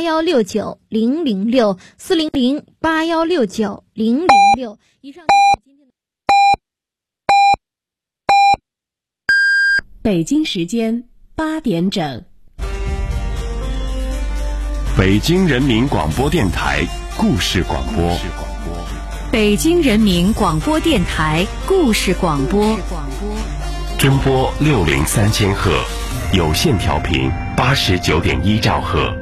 8169-006，400-8169-006。以上就是今天的北京时间8点整。 北京人民广播电台故事广播。 北京人民广播电台故事广播。 中波603000赫，有线调频89.1兆赫。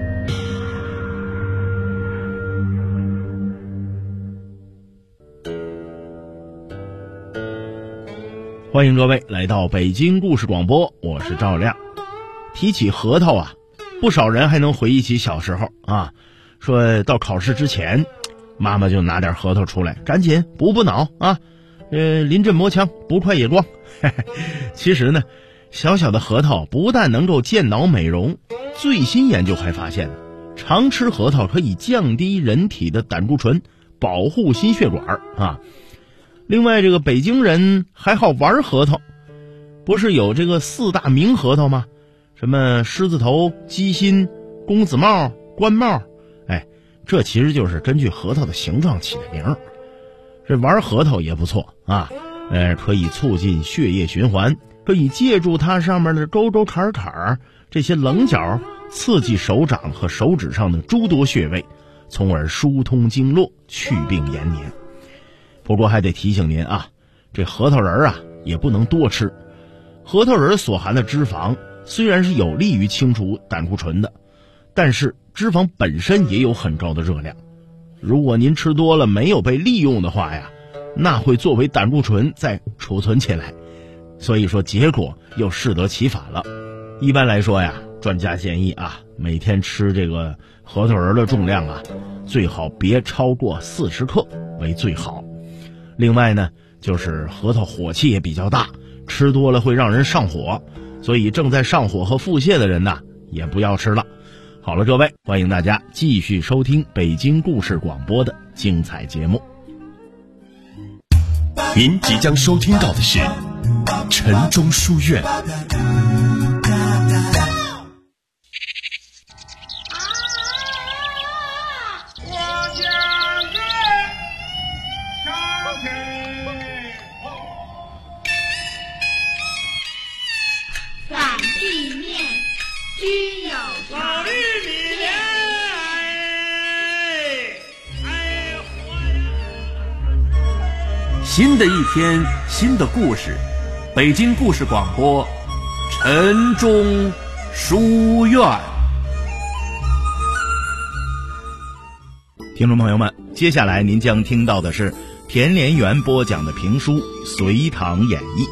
欢迎各位来到北京故事广播，我是赵亮。提起核桃啊，不少人还能回忆起小时候啊，说到考试之前，妈妈就拿点核桃出来，赶紧补脑啊，临阵磨枪，不快也光。其实呢，小小的核桃不但能够健脑美容，最新研究还发现呢，常吃核桃可以降低人体的胆固醇，保护心血管啊。另外，这个北京人还好玩核桃，不是有这个4大名核桃吗？什么狮子头、鸡心、公子帽、官帽，这其实就是根据核桃的形状起的名。这玩核桃也不错啊，可以促进血液循环，可以借助它上面的沟沟坎坎这些棱角，刺激手掌和手指上的诸多穴位，从而疏通经络，祛病延年。不过还得提醒您啊，这核桃仁啊也不能多吃。核桃仁所含的脂肪虽然是有利于清除胆固醇的，但是脂肪本身也有很高的热量。如果您吃多了没有被利用的话呀，那会作为胆固醇再储存起来，所以说结果又适得其反了。一般来说呀，专家建议啊，每天吃这个核桃仁的重量啊，最好别超过40克为最好。另外呢，就是核桃火气也比较大，吃多了会让人上火，所以正在上火和腹泻的人呢，也不要吃了。好了，各位，欢迎大家继续收听北京故事广播的精彩节目。 您即将收听到的是城中书院。 新的一天，新的故事，北京故事广播，城中书院。 听众朋友们，接下来您将听到的是田连元播讲的评书《隋唐演义》。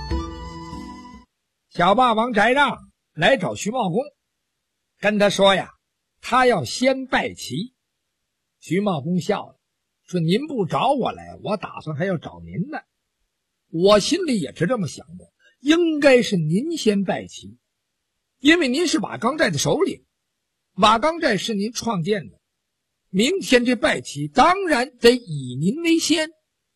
小霸王翟让来找徐茂公，跟他说呀，他要先拜齐。徐茂公笑了，说您不找我来，我打算还要找您呢。我心里也是这么想的，应该是您先拜齐，因为您是瓦岗寨的首领，瓦岗寨是您创建的，明天这拜齐当然得以您为先。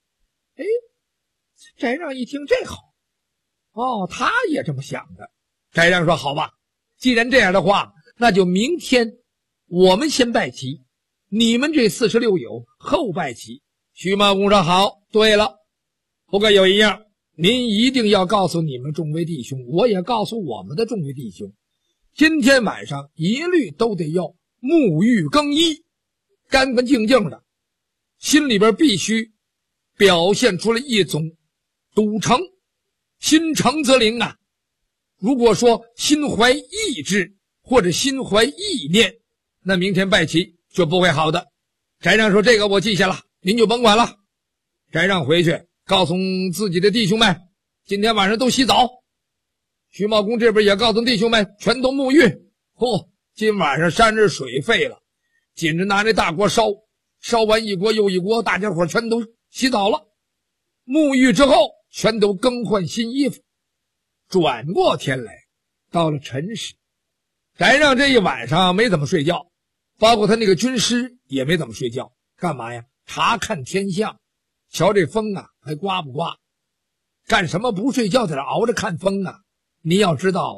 翟让一听这好，他也这么想的。翟让说好吧，既然这样的话，那就明天我们先拜齐，你们这46友后拜齐。徐茂公说好。对了，不过有一样，您一定要告诉你们众位弟兄，我也告诉我们的众位弟兄，今天晚上一律都得要沐浴更衣，干干净净的，心里边必须表现出了一种笃诚，心诚则灵啊。如果说心怀意志或者心怀意念，那明天拜齐就不会好的。翟让说这个我记下了，您就甭管了。翟让回去告诉自己的弟兄们，今天晚上都洗澡。徐茂公这边也告诉弟兄们，全都沐浴。今晚上3日水废了，紧着拿那大锅烧，烧完一锅又一锅，大家伙全都洗澡了。沐浴之后全都更换新衣服。转过天来，到了辰时，翟让这一晚上没怎么睡觉，包括他那个军师也没怎么睡觉。干嘛呀？查看天象，瞧这风啊还刮不刮。干什么不睡觉在这熬着看风啊？你要知道啊，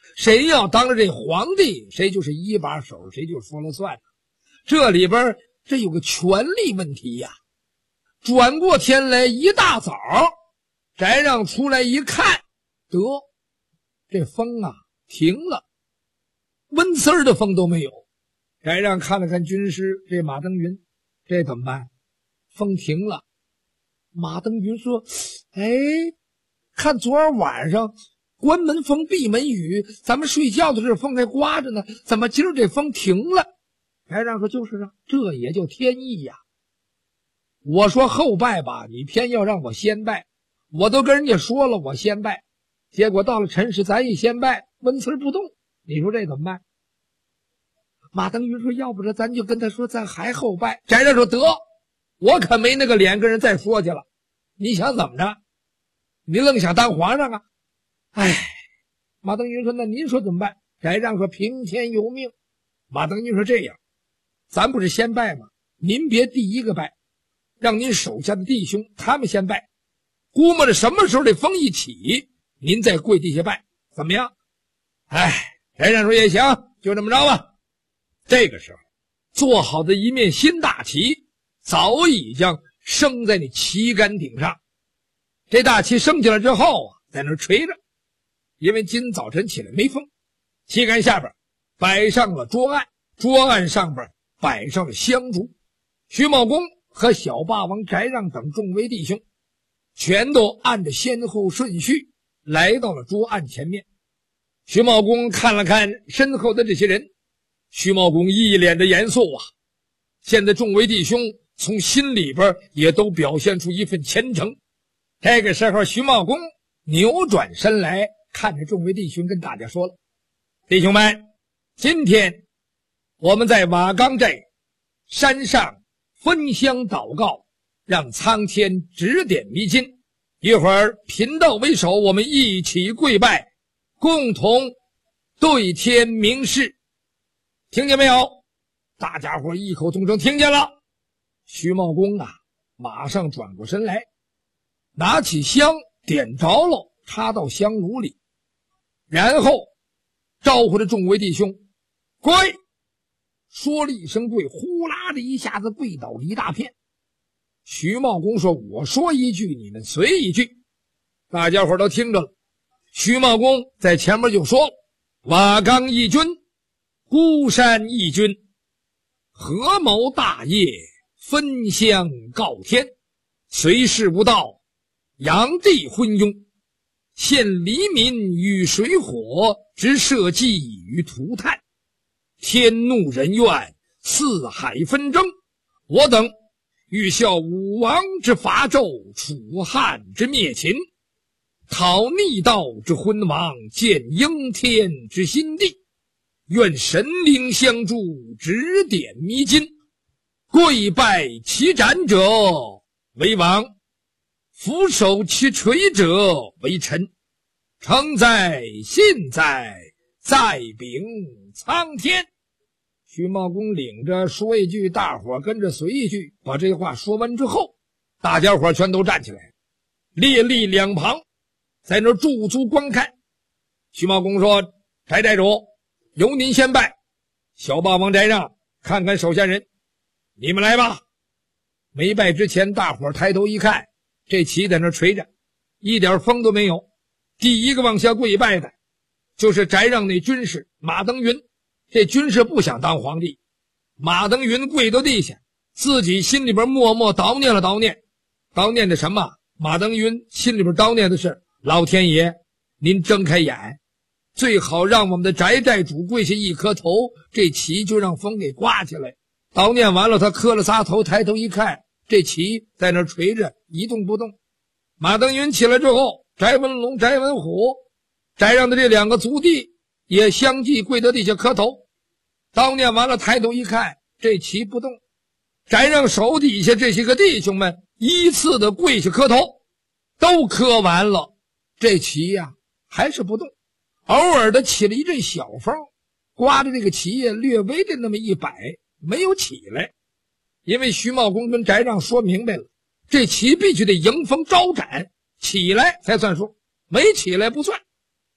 谁要当了这皇帝，谁就是一把手，谁就说了算。这里边这有个权力问题呀。转过天来一大早，翟让出来一看，得，这风啊停了，温丝儿的风都没有。翟让看了看军师这马登云，这怎么办？风停了。马登云说：“哎，看昨儿晚上关门风闭门雨，咱们睡觉的时候风还刮着呢，怎么今儿这风停了？”翟让说：“就是啊，这也叫天意呀。我说后拜吧，你偏要让我先拜，我都跟人家说了我先拜，结果到了辰时咱一先拜，温词不动，你说这怎么办？”马登云说：“要不然咱就跟他说咱还后拜。”翟让说：“得，我可没那个脸跟人再说去了，你想怎么着？你愣想当皇上啊？”哎，马登云说：“那您说怎么办？”翟让说：“平天有命。”马登云说：“这样，咱不是先拜吗？您别第一个拜，让您手下的弟兄他们先拜，估摸着什么时候这风一起，您再跪地下拜，怎么样？”哎，翟让说：“也行，就这么着吧。”这个时候，做好的一面新大旗早已经升在那旗杆顶上。这大旗升起来之后啊，在那垂着，因为今早晨起来没风。旗杆下边摆上了桌案，桌案上边摆上了香烛。徐茂公和小霸王翟让等众位弟兄全都按着先后顺序来到了桌案前面。徐茂公看了看身后的这些人，徐茂公一脸的严肃啊。现在众位弟兄从心里边也都表现出一份虔诚。这个时候，徐茂公扭转身来，看着众位弟兄跟大家说了：“弟兄们，今天我们在瓦岗寨山上分香祷告，让苍天指点迷津。一会儿贫道为首，我们一起跪拜，共同对天明誓。听见没有？”大家伙异口同声听见了。徐茂公啊，马上转过身来，拿起香点着了，插到香炉里，然后招呼着众位弟兄跪。说了一声跪，呼啦的一下子跪倒了一大片。徐茂公说：“我说一句，你们随一句。”大家伙都听着了。徐茂公在前面就说了：“瓦岗义军，孤山义军，合谋大业，分香告天，随事无道，扬地昏庸，陷黎民于水火，直社稷于涂炭，天怒人怨，四海纷争。我等欲效武王之伐纣，楚汉之灭秦，讨逆道之昏王，建应天之新地。愿神灵相助，指点迷津。跪拜其斩者为王，俯首其垂者为臣。诚在信在，在禀苍天。”徐茂公领着说一句，大伙跟着随一句。把这话说完之后，大家伙全都站起来，列立两旁，在那驻足观看。徐茂公说：“翟寨主，由您先拜。小霸王翟让，看看手下人，你们来吧。”没拜之前，大伙抬头一看，这旗在那垂着，一点风都没有。第一个往下跪拜的就是翟让那军士马登云。这军士不想当皇帝，马登云跪到地下，自己心里边默默叨念了叨念。叨念的什么？马登云心里边叨念的是：老天爷，您睁开眼，最好让我们的翟寨主跪下一磕头，这旗就让风给刮起来。叨念完了，他磕了仨头，抬头一看，这旗在那垂着，一动不动。马登云起来之后，翟文龙、翟文虎、翟让的这两个族弟也相继跪到地下磕头。叨念完了，抬头一看，这旗不动。翟让手底下这些个弟兄们依次的跪下磕头，都磕完了，这旗呀还是不动。偶尔的起了一阵小风，刮着这个旗呀略微的那么一摆，没有起来。因为徐茂公跟翟让说明白了，这旗必须得迎风招展，起来才算数，没起来不算。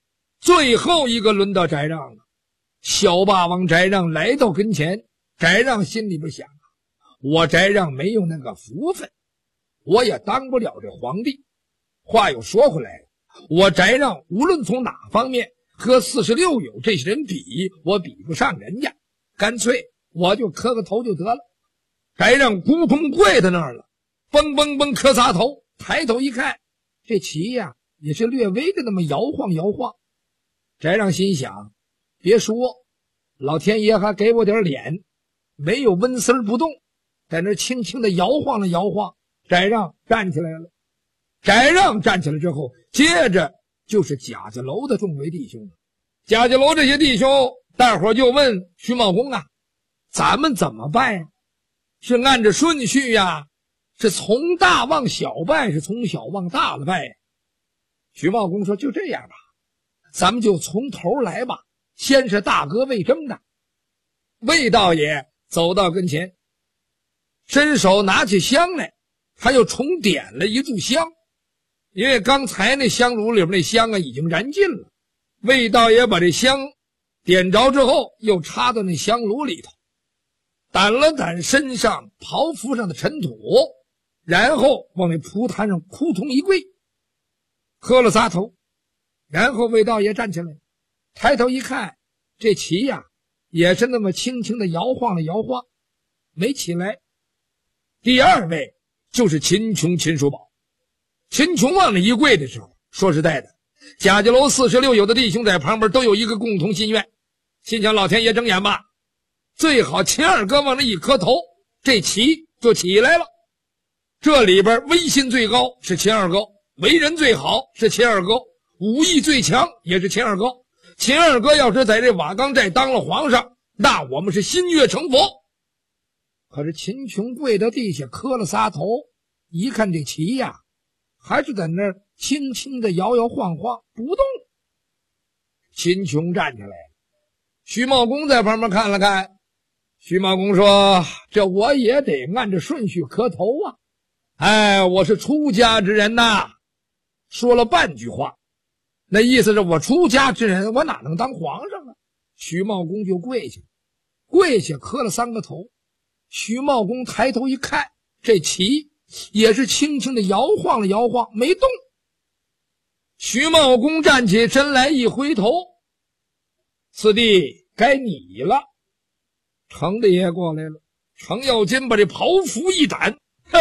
最后一个轮到翟让了。小霸王翟让来到跟前，翟让心里边想啊，我翟让没有那个福分，我也当不了这皇帝。话又说回来了，我翟让无论从哪方面和46友这些人比，我比不上人家，干脆我就磕个头就得了。翟让扑通跪在那儿了，嘣嘣嘣磕仨头，抬头一看，这旗呀也是略微的那么摇晃摇晃。翟让心想，别说，老天爷还给我点脸，没有温丝不动，在那轻轻的摇晃了摇晃。翟让站起来了。翟让站起来之后，接着就是贾家楼的众位弟兄了。贾家楼这些弟兄，大伙就问徐茂公啊，咱们怎么拜呀？是按着顺序呀？是从大往小拜，是从小往大了拜呀？徐茂公说，就这样吧，咱们就从头来吧。先是大哥魏征的。魏道爷走到跟前，伸手拿起香来，他又重点了一炷香，因为刚才那香炉里边那香啊已经燃尽了。魏道爷把这香点着之后，又插到那香炉里头，掸了掸身上袍服上的尘土，然后往那蒲坛上扑通一跪，磕了仨头。然后魏道爷站起来，抬头一看，这旗呀也是那么轻轻的摇晃了摇晃，没起来。第二位就是秦琼秦叔宝。秦琼往那一跪的时候，说实在的，贾家楼46友的弟兄在旁边都有一个共同心愿，心想老天爷睁眼吧，最好秦二哥往那一磕头，这旗就起来了。这里边威信最高是秦二哥，为人最好是秦二哥，武艺最强也是秦二哥。秦二哥要是在这瓦岗寨当了皇上，那我们是心悦诚服。可是秦琼跪到地下磕了仨头，一看这旗呀还是在那儿轻轻的摇摇晃晃不动。秦琼站起来，徐茂公在旁边看了看。徐茂公说，这我也得按着顺序磕头啊，哎，我是出家之人呐。说了半句话，那意思是我出家之人，我哪能当皇上啊？徐茂公就跪下，跪下磕了3个头。徐茂公抬头一看，这旗也是轻轻的摇晃了摇晃，没动。徐茂公站起身来，一回头，四弟该你了。程大爷过来了，程咬金把这袍服一展，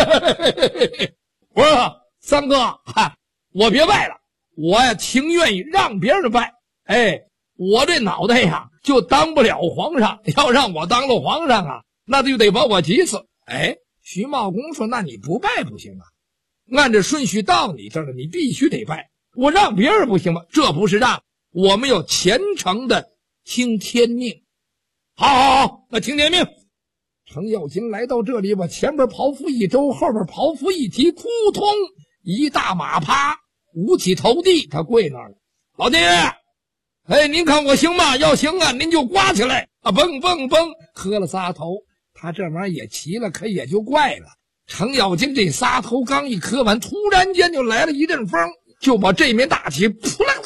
我说三哥，我别拜了，我呀情愿意让别人拜。哎，我这脑袋呀就当不了皇上，要让我当了皇上啊，那就得把我急死。哎，徐茂公说，那你不拜不行啊，按着顺序到你这儿了，你必须得拜。我让别人不行吗？这不是让，我们要虔诚的听天命。好，那听天命。程咬金来到这里，把前边袍服一周，后边袍服一提，扑通一大马趴，五体投地，他跪那儿了。老爹，哎，您看我行吗？要行啊，您就刮起来啊！蹦蹦蹦，磕了仨头。他这玩意儿也齐了，可也就怪了。程咬金这仨头刚一磕完，突然间就来了一阵风，就把这面大旗扑啦，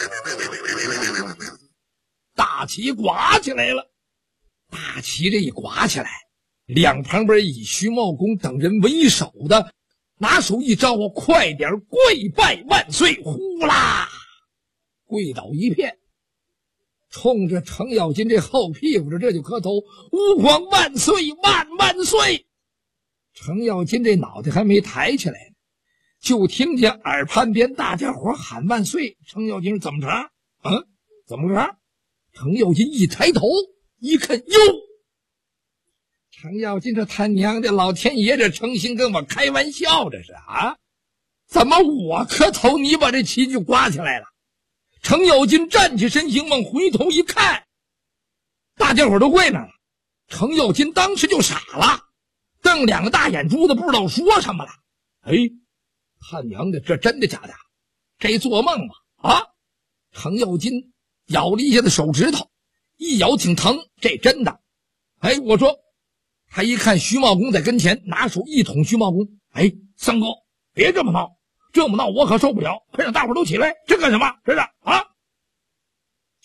大旗刮起来了。大旗这一刮起来，两旁边以徐茂公等人为首的拿手一招，快点跪拜万岁！呼啦，跪倒一片，冲着程咬金这后屁股这就磕头，吾皇万岁，万万岁！程咬金这脑袋还没抬起来呢，就听见耳畔边大家伙喊万岁。程咬金是怎么着？怎么着？程咬金一抬头一看，哟，程咬金这他娘的，老天爷这诚心跟我开玩笑，这是啊？怎么我磕头，你把这旗就刮起来了？程咬金站起身形，往回头一看，大家伙都跪那了。程咬金当时就傻了，瞪两个大眼珠子，不知道说什么了。哎，他娘的，这真的假的？这做梦吗？啊！程咬金咬了一下子手指头，一咬挺疼，这真的。哎，我说，他一看徐茂公在跟前，拿手一捅徐茂公。哎，三哥，别这么闹，这么闹我可受不了，快让大伙都起来，这干什么？这是啊！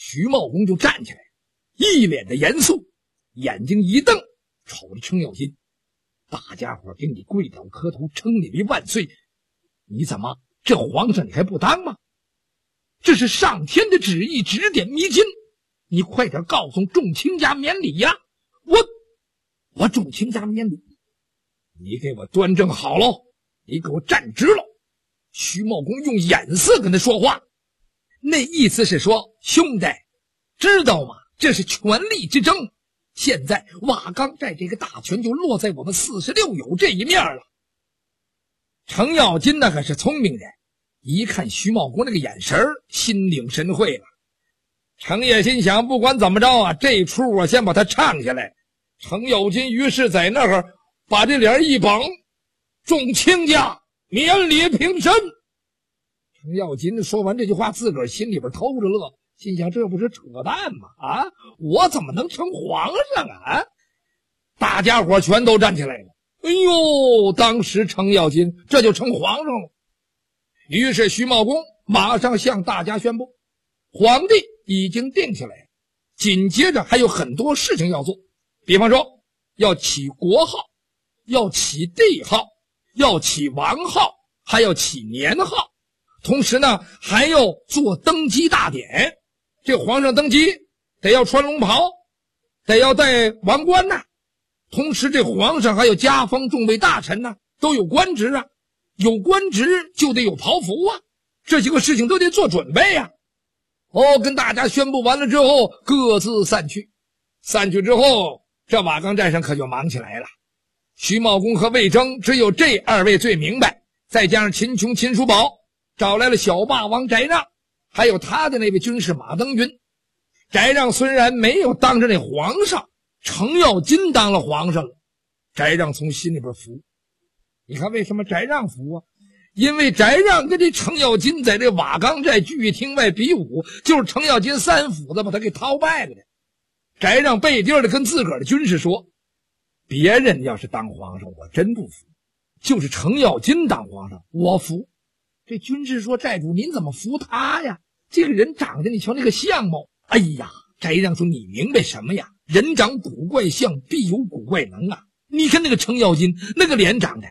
徐茂公就站起来，一脸的严肃，眼睛一瞪，瞅着程咬金：“大家伙给你跪倒磕头，称你为万岁，你怎么这皇上你还不当吗？这是上天的旨意，指点迷津，你快点告诉众卿家免礼呀！我众卿家免礼，你给我端正好喽，你给我站直喽！”徐茂公用眼色跟他说话，那意思是说：“兄弟，知道吗？这是权力之争，现在瓦岗寨这个大权就落在我们46友这一面了。”程咬金那可是聪明人，一看徐茂公那个眼神心领神会了。程爷心想，不管怎么着啊，这出我先把他唱下来。程咬金于是在那儿把这脸一绷：“众卿家免礼平身。”程咬金说完这句话，自个儿心里边偷着乐，心想这不是扯淡吗？啊，我怎么能成皇上啊？大家伙全都站起来了。哎呦，当时程咬金这就成皇上了。于是徐茂公马上向大家宣布，皇帝已经定下来了，紧接着还有很多事情要做，比方说要起国号，要起帝号，要起王号，还要起年号，同时呢还要做登基大典。这皇上登基得要穿龙袍，得要戴王冠呐，同时这皇上还有加封众位大臣呐，都有官职啊，有官职就得有袍服啊，这几个事情都得做准备啊。跟大家宣布完了之后，各自散去。散去之后，这瓦岗寨上可就忙起来了。徐茂公和魏征只有这二位最明白，再加上秦琼、秦叔宝，找来了小霸王翟让，还有他的那位军士马登云。翟让虽然没有当着那皇上，程咬金当了皇上了，翟让从心里边服。你看为什么翟让服啊？因为翟让跟这程咬金在这瓦岗寨聚义厅外比武，就是程咬金3斧子把他给掏败了的。翟让背地的跟自个儿的军士说，别人要是当皇上我真不服，就是程咬金当皇上我服。这军士说，寨主您怎么服他呀？这个人长得你瞧那个相貌。哎呀，翟让说，你明白什么呀？人长古怪相，必有古怪能啊。你看那个程咬金那个脸长得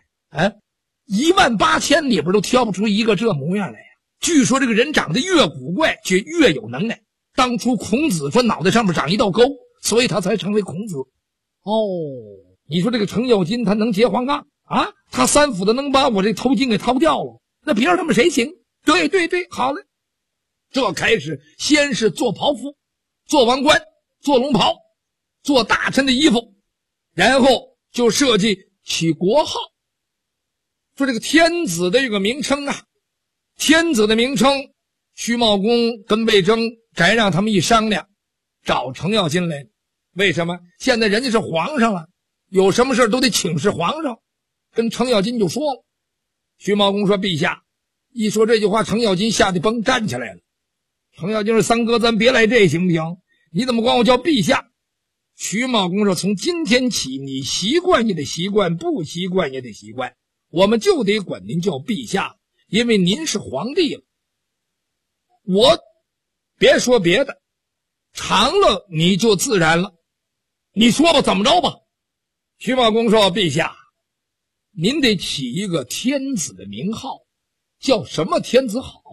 18000里边都挑不出一个这模样来呀。据说这个人长得越古怪却越有能耐。当初孔子说脑袋上面长一道沟，所以他才成为孔子。你说这个程咬金他能结黄杠啊？他3斧子能把我这头巾给掏掉了，那别人他们谁行？对，好嘞。这开始先是做袍服，做王冠，做龙袍，做大臣的衣服，然后就设计起国号。说这个天子的这个名称啊，天子的名称，徐茂公跟魏征、翟让他们一商量，找程咬金来。为什么？现在人家是皇上了，有什么事都得请示皇上。跟程咬金就说了。徐茂公说，陛下。一说这句话，程咬金吓得崩站起来了。程咬金说，三哥咱别来这行不行？你怎么管我叫陛下？徐茂公说，从今天起你习惯也得习惯，不习惯也得习惯，我们就得管您叫陛下，因为您是皇帝了。我别说别的，长了你就自然了。你说吧，怎么着吧？徐茂公说，陛下，您得起一个天子的名号，叫什么天子好？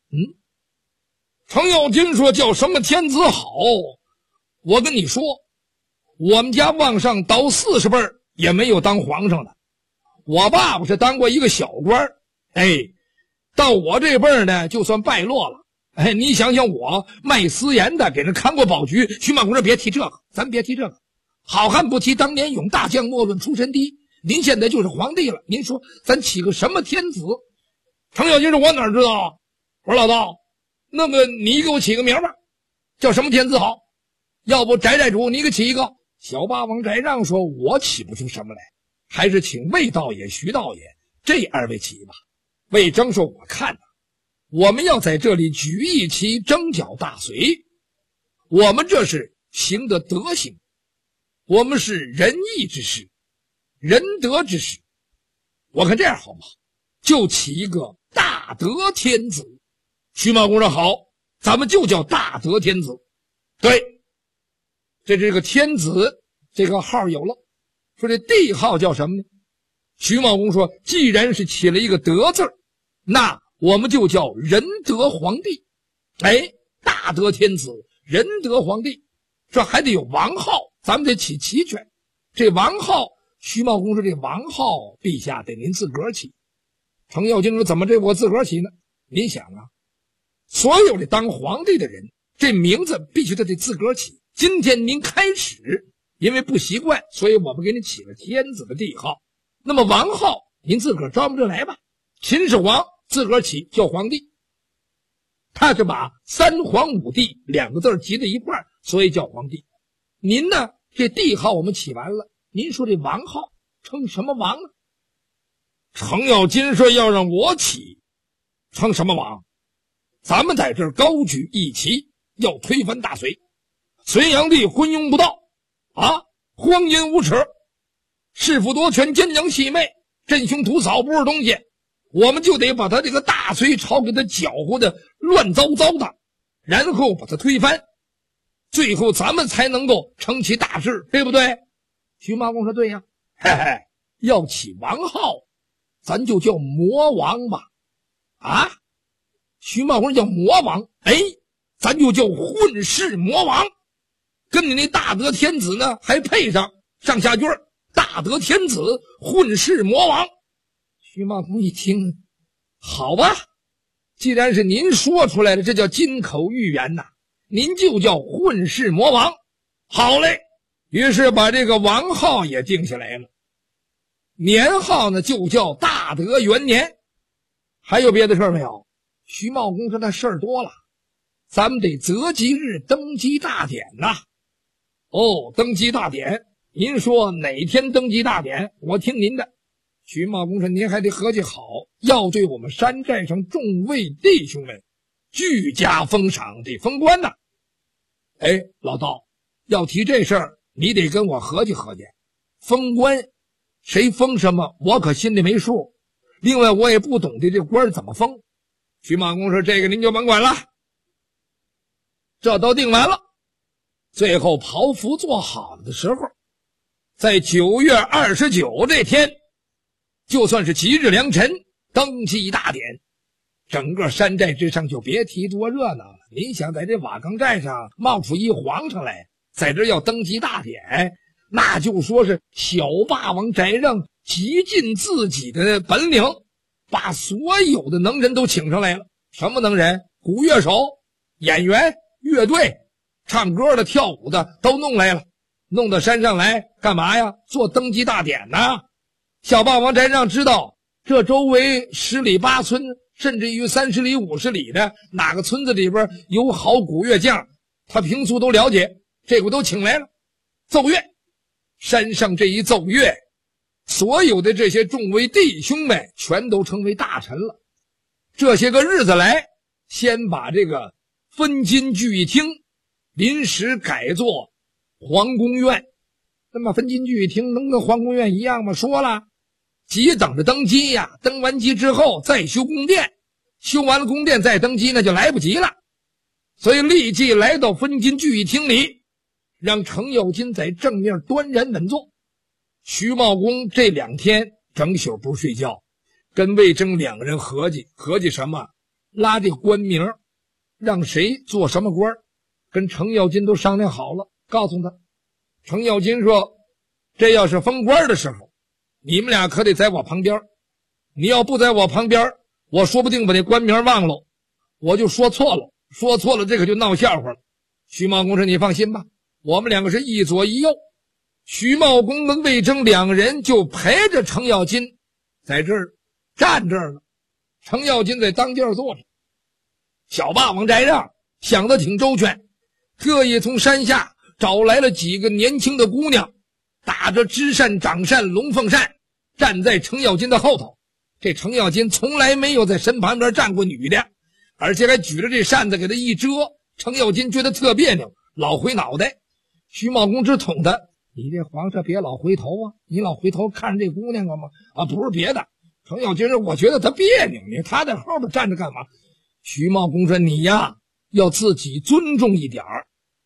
程咬金说，叫什么天子好？我跟你说，我们家往上倒40辈也没有当皇上的。我爸爸是当过一个小官，到我这辈呢就算败落了。你想想我卖私盐的，给人看过保局。徐茂公说，别提这个，咱别提这个。好汉不提当年勇，大将莫论出身低。您现在就是皇帝了，您说咱起个什么天子？程咬金说，我哪知道啊？我说老道，那么你给我起个名吧，叫什么天子好？要不翟寨主你给起一个。小霸王翟让说，我起不出什么来，还是请魏道爷、徐道爷这二位起吧。魏征说，我看呐，我们要在这里举一旗，征剿大隋，我们这是行的德行，我们是仁义之士，仁德之士。我看这样好不好？就起一个大德天子。徐茂公说，好，咱们就叫大德天子。 对，这个天子这个号有了，说这帝号叫什么呢？徐茂公说，既然是起了一个德字，那我们就叫仁德皇帝。哎，大德天子，仁德皇帝，这还得有王号，咱们得起齐全。这王号，徐茂公说，这王号陛下得您自个儿起。程咬金说，怎么这我自个儿起呢？您想啊，所有的当皇帝的人，这名字必须得自个儿起。今天您开始因为不习惯，所以我们给你起了天子的帝号。那么王号您自个儿招不着来吧，秦始皇自个儿起叫皇帝，他是把三皇五帝两个字集在一块儿，所以叫皇帝。您呢，这帝号我们起完了，您说这王号称什么王呢？程咬金说，要让我起，称什么王？咱们在这儿高举义旗，要推翻大隋。隋炀帝昏庸不道啊，荒淫无耻，弑父夺权，奸佯戏媚，镇凶屠嫂，不是东西。我们就得把他这个大隋朝给他搅和的乱糟糟的，然后把他推翻，最后咱们才能够成其大事，对不对？徐茂公说，对呀，嘿嘿，要起王号，咱就叫魔王吧。啊，徐茂公叫魔王，哎，咱就叫混世魔王，跟你那大德天子呢还配上上下句，大德天子，混世魔王。徐茂公一听，好吧，既然是您说出来的，这叫金口玉言呐，您就叫混世魔王。好嘞，于是把这个王号也定下来了，年号呢就叫大德元年。还有别的事儿没有？徐茂公说，那事儿多了，咱们得择吉日登基大典呐。哦，登基大典，您说哪天登基大典？我听您的。徐茂公说，您还得合计好，要对我们山寨上众位弟兄们俱加封赏，得封官呐。哎，老道，要提这事儿，你得跟我合计合计。封官，谁封什么，我可心里没数。另外，我也不懂得这官怎么封。徐茂公说，这个您就甭管了。这都定完了，最后袍服做好了的时候，在9月29这天，就算是吉日良辰，登基大典，整个山寨之上就别提多热闹了。您想在这瓦岗寨上冒出一皇上来，在这要登基大典，那就说是小霸王翟让极尽自己的本领，把所有的能人都请上来了。什么能人？鼓乐手、演员、乐队、唱歌的、跳舞的都弄来了，弄到山上来干嘛呀？做登基大典呢。小霸王翟让知道这周围10里8村，甚至于30里50里的哪个村子里边有好鼓乐匠，他平素都了解，这个都请来了奏乐。山上这一奏乐，所有的这些众位弟兄们全都成为大臣了。这些个日子来，先把这个分金聚义厅临时改作皇宫院。那么分金聚义厅能跟皇宫院一样吗？说了，急等着登基呀，登完基之后再修宫殿，修完了宫殿再登基那就来不及了。所以立即来到分金聚义厅里，让程咬金在正面端然稳坐。徐茂公这2天整宿不睡觉，跟魏征2个人合计什么？拉这官名，让谁做什么官，跟程咬金都商量好了，告诉他。程咬金说，这要是封官的时候，你们俩可得在我旁边，你要不在我旁边，我说不定把这官名忘了，我就说错了这可就闹笑话了。徐茂公说，你放心吧，我们2个是一左一右。徐茂公跟魏征2个人就陪着程咬金在这儿站这儿了，程咬金在当间坐着。小霸王翟让想得挺周全，特意从山下找来了几个年轻的姑娘，打着支扇、掌扇、龙凤扇，站在程咬金的后头。这程咬金从来没有在身旁边站过女的，而且还举着这扇子给他一遮，程咬金觉得特别扭，老回脑袋。徐茂公只捅他，你这皇上别老回头啊，你老回头看着这姑娘干嘛啊？不是别的。程咬金说，我觉得他别扭，他在后边站着干嘛？徐茂公说，你呀要自己尊重一点儿，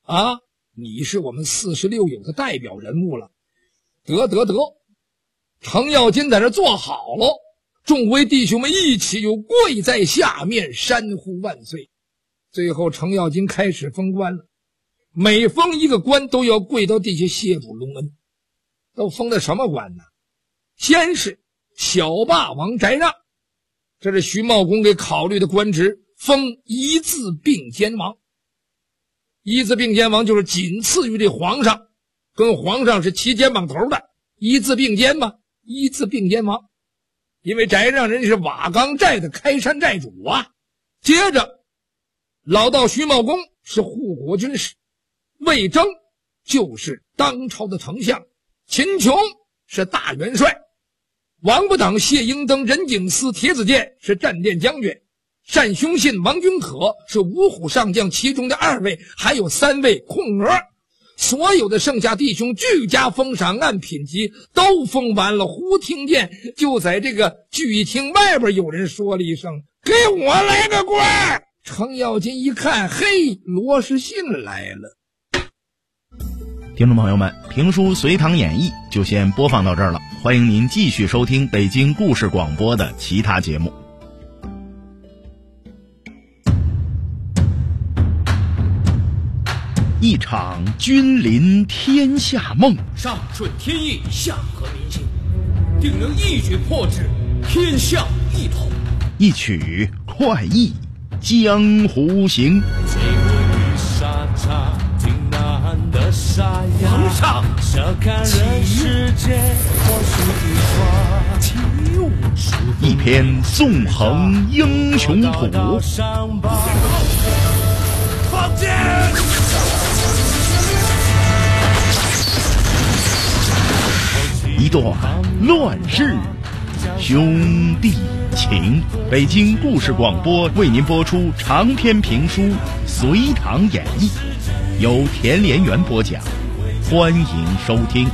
啊，你是我们46友的代表人物了。得，程咬金在这坐好了，众位弟兄们一起又跪在下面山呼万岁。最后程咬金开始封官了，每封一个官都要跪到地下谢主隆恩。都封的什么官呢？先是小霸王翟让，这是徐茂公给考虑的官职，封一字并肩王。一字并肩王就是仅次于这皇上，跟皇上是齐肩膀头的，一字并肩嘛，一字并肩王。因为翟让人家是瓦岗寨的开山寨主啊。接着老道徐茂公是护国军师，魏征就是当朝的丞相，秦琼是大元帅，王不等、谢英登、任景思、铁子健是战殿将军，单雄信、王君可是五虎上将，其中的2位还有3位空额。所有的剩下弟兄俱加封赏，按品级都封完了。忽听见就在这个聚义厅外边有人说了一声：“给我来个官！”程咬金一看，嘿，罗士信来了。 听众朋友们，评书《隋唐演义》就先播放到这儿了，欢迎您继续收听北京故事广播的其他节目。一场君临天下梦， 上顺天意，下合民心，定能一举破之，天下一统。 一曲快意江湖行。 皇上， 一篇纵横英雄谱， 放箭！ 一段乱世兄弟情。北京故事广播为您播出长篇评书《隋唐演义》，由田连元播讲，欢迎收听。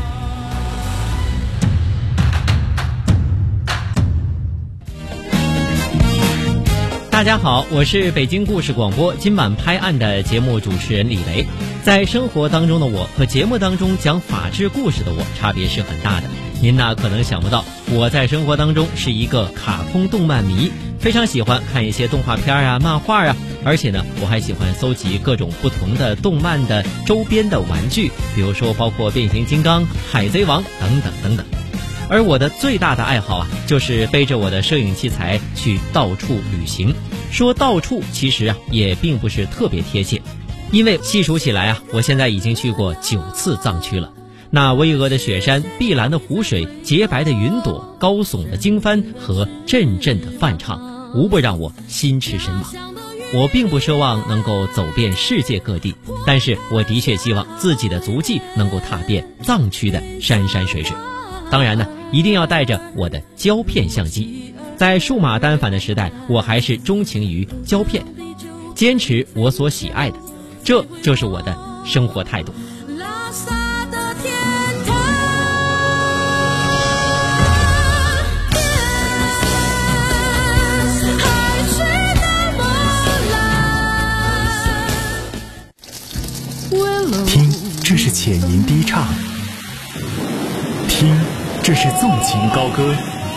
大家好，我是北京故事广播今晚拍案的节目主持人李雷。在生活当中的我和节目当中讲法治故事的我差别是很大的。您呢可能想不到，我在生活当中是一个卡通动漫迷，非常喜欢看一些动画片啊、漫画啊，而且呢我还喜欢搜集各种不同的动漫的周边的玩具，比如说包括变形金刚、海贼王等等等等。而我的最大的爱好啊，就是背着我的摄影器材去到处旅行。说到处其实啊也并不是特别贴切，因为细数起来啊，我现在已经去过9次藏区了。那巍峨的雪山、碧蓝的湖水、洁白的云朵、高耸的经幡和阵阵的梵唱，无不让我心驰神往。我并不奢望能够走遍世界各地，但是我的确希望自己的足迹能够踏遍藏区的山山水水。当然呢，一定要带着我的胶片相机。在数码单反的时代，我还是钟情于胶片，坚持我所喜爱的，这就是我的生活态度。 听，这是浅吟低唱；听，这是纵情高歌；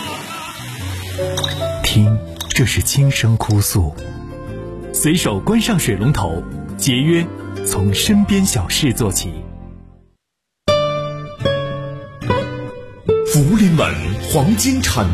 听，这是轻声哭诉。随手关上水龙头，节约从身边小事做起。 福临门黄金产